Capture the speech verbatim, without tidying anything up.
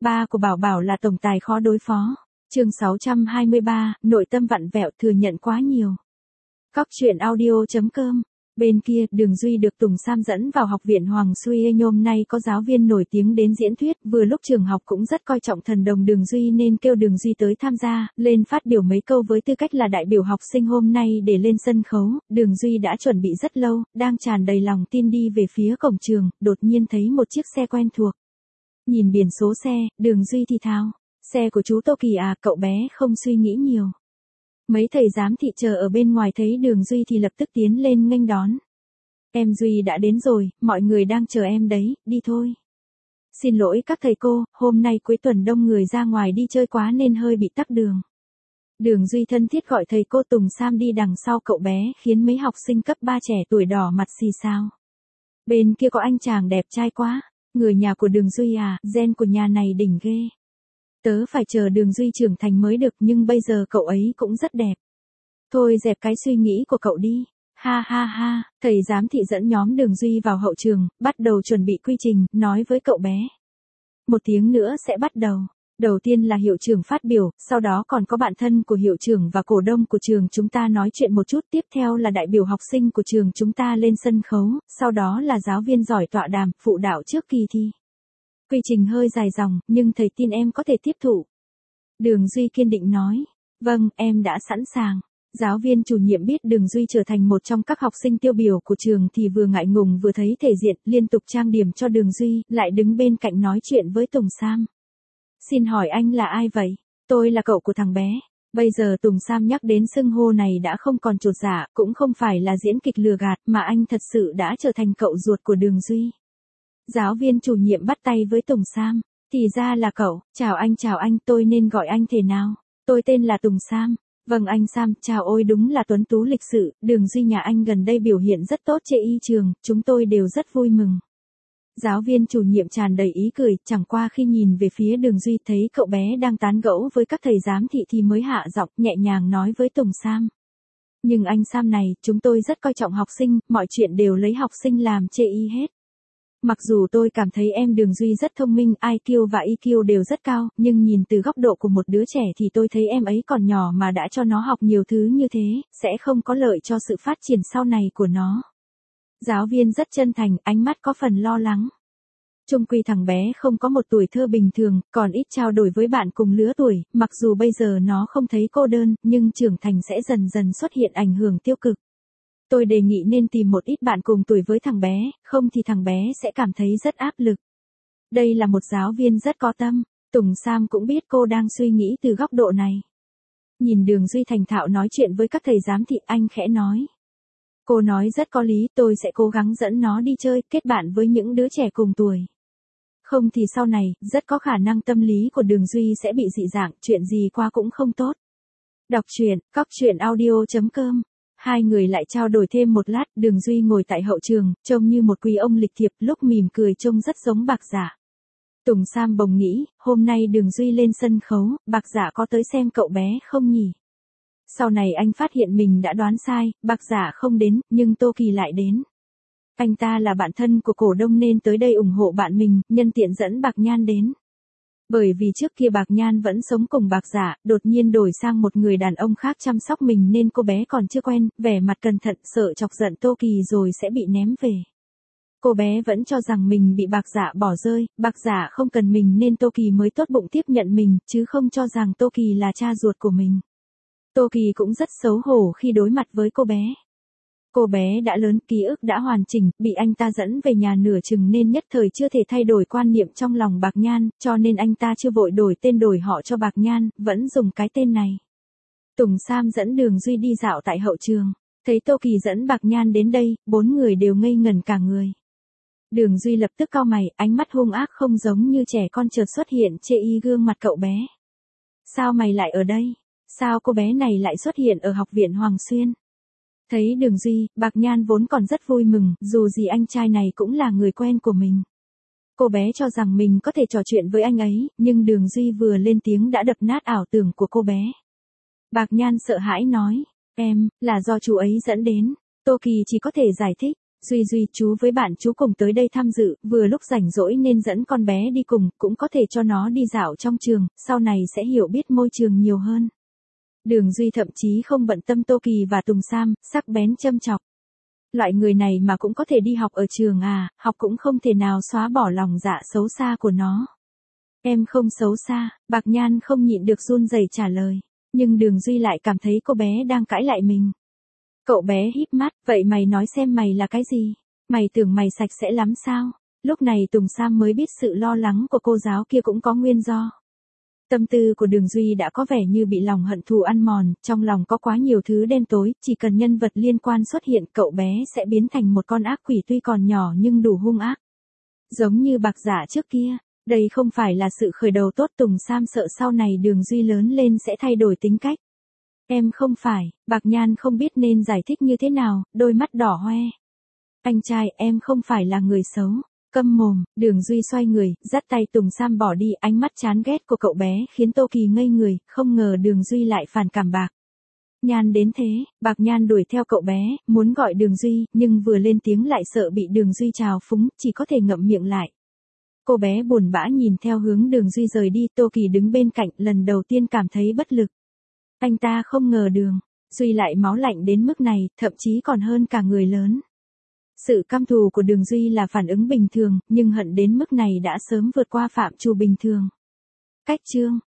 Ba của Bảo Bảo là tổng tài khó đối phó. Chương sáu trăm hai mươi ba, nội tâm vặn vẹo thừa nhận quá nhiều. Cóc truyện audio chấm com. Bên kia, Đường Duy được Tùng Sam dẫn vào học viện Hoàng Xuy. Hôm nay có giáo viên nổi tiếng đến diễn thuyết, vừa lúc trường học cũng rất coi trọng thần đồng Đường Duy nên kêu Đường Duy tới tham gia, lên phát biểu mấy câu với tư cách là đại biểu học sinh hôm nay để lên sân khấu. Đường Duy đã chuẩn bị rất lâu, đang tràn đầy lòng tin đi về phía cổng trường, đột nhiên thấy một chiếc xe quen thuộc. Nhìn biển số xe, Đường Duy thì thào, xe của chú Tô Kỳ à, cậu bé không suy nghĩ nhiều. Mấy thầy giám thị chờ ở bên ngoài thấy Đường Duy thì lập tức tiến lên nghênh đón. Em Duy đã đến rồi, mọi người đang chờ em đấy, đi thôi. Xin lỗi các thầy cô, hôm nay cuối tuần đông người ra ngoài đi chơi quá nên hơi bị tắc đường. Đường Duy thân thiết gọi thầy cô Tùng Sam đi đằng sau cậu bé, khiến mấy học sinh cấp ba trẻ tuổi đỏ mặt xì xào. Bên kia có anh chàng đẹp trai quá, người nhà của Đường Duy à, gen của nhà này đỉnh ghê. Tớ phải chờ Đường Duy trưởng thành mới được, nhưng bây giờ cậu ấy cũng rất đẹp. Thôi dẹp cái suy nghĩ của cậu đi. Ha ha ha, thầy giám thị dẫn nhóm Đường Duy vào hậu trường, bắt đầu chuẩn bị quy trình, nói với cậu bé. Một tiếng nữa sẽ bắt đầu. Đầu tiên là hiệu trưởng phát biểu, sau đó còn có bạn thân của hiệu trưởng và cổ đông của trường chúng ta nói chuyện một chút, tiếp theo là đại biểu học sinh của trường chúng ta lên sân khấu, sau đó là giáo viên giỏi tọa đàm, phụ đạo trước kỳ thi. Quy trình hơi dài dòng, nhưng thầy tin em có thể tiếp thụ. Đường Duy kiên định nói. Vâng, em đã sẵn sàng. Giáo viên chủ nhiệm biết Đường Duy trở thành một trong các học sinh tiêu biểu của trường thì vừa ngại ngùng vừa thấy thể diện, liên tục trang điểm cho Đường Duy, lại đứng bên cạnh nói chuyện với Tùng Sam. Xin hỏi anh là ai vậy? Tôi là cậu của thằng bé. Bây giờ Tùng Sam nhắc đến xưng hô này đã không còn chột dạ, cũng không phải là diễn kịch lừa gạt mà anh thật sự đã trở thành cậu ruột của Đường Duy. Giáo viên chủ nhiệm bắt tay với Tùng Sam. Thì ra là cậu, chào anh chào anh, tôi nên gọi anh thế nào? Tôi tên là Tùng Sam. Vâng anh Sam, chào ôi đúng là tuấn tú lịch sự, Đường Duy nhà anh gần đây biểu hiện rất tốt trên y trường, chúng tôi đều rất vui mừng. Giáo viên chủ nhiệm tràn đầy ý cười, chẳng qua khi nhìn về phía Đường Duy thấy cậu bé đang tán gẫu với các thầy giám thị thì mới hạ giọng nhẹ nhàng nói với Tùng Sam. Nhưng anh Sam này, chúng tôi rất coi trọng học sinh, mọi chuyện đều lấy học sinh làm chê y hết. Mặc dù tôi cảm thấy em Đường Duy rất thông minh, i kiu và i kiu đều rất cao, nhưng nhìn từ góc độ của một đứa trẻ thì tôi thấy em ấy còn nhỏ mà đã cho nó học nhiều thứ như thế, sẽ không có lợi cho sự phát triển sau này của nó. Giáo viên rất chân thành, ánh mắt có phần lo lắng. Chung quy thằng bé không có một tuổi thơ bình thường, còn ít trao đổi với bạn cùng lứa tuổi, mặc dù bây giờ nó không thấy cô đơn, nhưng trưởng thành sẽ dần dần xuất hiện ảnh hưởng tiêu cực. Tôi đề nghị nên tìm một ít bạn cùng tuổi với thằng bé, không thì thằng bé sẽ cảm thấy rất áp lực. Đây là một giáo viên rất có tâm, Tùng Sam cũng biết cô đang suy nghĩ từ góc độ này. Nhìn Đường Duy thành thạo nói chuyện với các thầy giám thị, anh khẽ nói. Cô nói rất có lý, tôi sẽ cố gắng dẫn nó đi chơi, kết bạn với những đứa trẻ cùng tuổi. Không thì sau này, rất có khả năng tâm lý của Đường Duy sẽ bị dị dạng, chuyện gì qua cũng không tốt. Đọc truyện, cóc truyện audio chấm com. Hai người lại trao đổi thêm một lát, Đường Duy ngồi tại hậu trường, trông như một quý ông lịch thiệp, lúc mỉm cười trông rất giống Bạc Dạ. Tùng Sam bỗng nghĩ, hôm nay Đường Duy lên sân khấu, Bạc Dạ có tới xem cậu bé không nhỉ? Sau này anh phát hiện mình đã đoán sai, Bạc Dạ không đến, nhưng Tô Kỳ lại đến. Anh ta là bạn thân của cổ đông nên tới đây ủng hộ bạn mình, nhân tiện dẫn Bạc Nhan đến. Bởi vì trước kia Bạc Nhan vẫn sống cùng Bạc Dạ, đột nhiên đổi sang một người đàn ông khác chăm sóc mình nên cô bé còn chưa quen, vẻ mặt cẩn thận, sợ chọc giận Tô Kỳ rồi sẽ bị ném về. Cô bé vẫn cho rằng mình bị Bạc Dạ bỏ rơi, Bạc Dạ không cần mình nên Tô Kỳ mới tốt bụng tiếp nhận mình, chứ không cho rằng Tô Kỳ là cha ruột của mình. Tô Kỳ cũng rất xấu hổ khi đối mặt với cô bé. Cô bé đã lớn, ký ức đã hoàn chỉnh, bị anh ta dẫn về nhà nửa chừng nên nhất thời chưa thể thay đổi quan niệm trong lòng Bạc Nhan, cho nên anh ta chưa vội đổi tên đổi họ cho Bạc Nhan, vẫn dùng cái tên này. Tùng Sam dẫn Đường Duy đi dạo tại hậu trường, thấy Tô Kỳ dẫn Bạc Nhan đến đây, bốn người đều ngây ngẩn cả người. Đường Duy lập tức cau mày, ánh mắt hung ác không giống như trẻ con chợt xuất hiện chê y gương mặt cậu bé. Sao mày lại ở đây? Sao cô bé này lại xuất hiện ở học viện Hoàng Xuyên? Thấy Đường Duy, Bạc Nhan vốn còn rất vui mừng, dù gì anh trai này cũng là người quen của mình. Cô bé cho rằng mình có thể trò chuyện với anh ấy, nhưng Đường Duy vừa lên tiếng đã đập nát ảo tưởng của cô bé. Bạc Nhan sợ hãi nói, em, là do chú ấy dẫn đến. Tô Kỳ chỉ có thể giải thích, Duy Duy, chú với bạn chú cùng tới đây tham dự, vừa lúc rảnh rỗi nên dẫn con bé đi cùng, cũng có thể cho nó đi dạo trong trường, sau này sẽ hiểu biết môi trường nhiều hơn. Đường Duy thậm chí không bận tâm Tô Kỳ và Tùng Sam, sắc bén châm chọc. Loại người này mà cũng có thể đi học ở trường à, học cũng không thể nào xóa bỏ lòng dạ xấu xa của nó. Em không xấu xa, Bạc Nhan không nhịn được run rẩy trả lời, nhưng Đường Duy lại cảm thấy cô bé đang cãi lại mình. Cậu bé híp mắt, vậy mày nói xem mày là cái gì? Mày tưởng mày sạch sẽ lắm sao? Lúc này Tùng Sam mới biết sự lo lắng của cô giáo kia cũng có nguyên do. Tâm tư của Đường Duy đã có vẻ như bị lòng hận thù ăn mòn, trong lòng có quá nhiều thứ đen tối, chỉ cần nhân vật liên quan xuất hiện cậu bé sẽ biến thành một con ác quỷ tuy còn nhỏ nhưng đủ hung ác. Giống như Bạc Dạ trước kia, đây không phải là sự khởi đầu tốt. Tùng Sam sợ sau này Đường Duy lớn lên sẽ thay đổi tính cách. Em không phải, Bạc Nhan không biết nên giải thích như thế nào, đôi mắt đỏ hoe. Anh trai, em không phải là người xấu. Câm mồm. Đường Duy xoay người, dắt tay Tùng Sam bỏ đi, ánh mắt chán ghét của cậu bé khiến Tô Kỳ ngây người, không ngờ Đường Duy lại phản cảm Bạc Nhan đến thế. Bạc Nhan đuổi theo cậu bé, muốn gọi Đường Duy, nhưng vừa lên tiếng lại sợ bị Đường Duy trào phúng, chỉ có thể ngậm miệng lại. Cô bé buồn bã nhìn theo hướng Đường Duy rời đi, Tô Kỳ đứng bên cạnh, lần đầu tiên cảm thấy bất lực. Anh ta không ngờ Đường Duy lại máu lạnh đến mức này, thậm chí còn hơn cả người lớn. Sự căm thù của Đường Duy là phản ứng bình thường, nhưng hận đến mức này đã sớm vượt qua phạm trù bình thường. Cách chương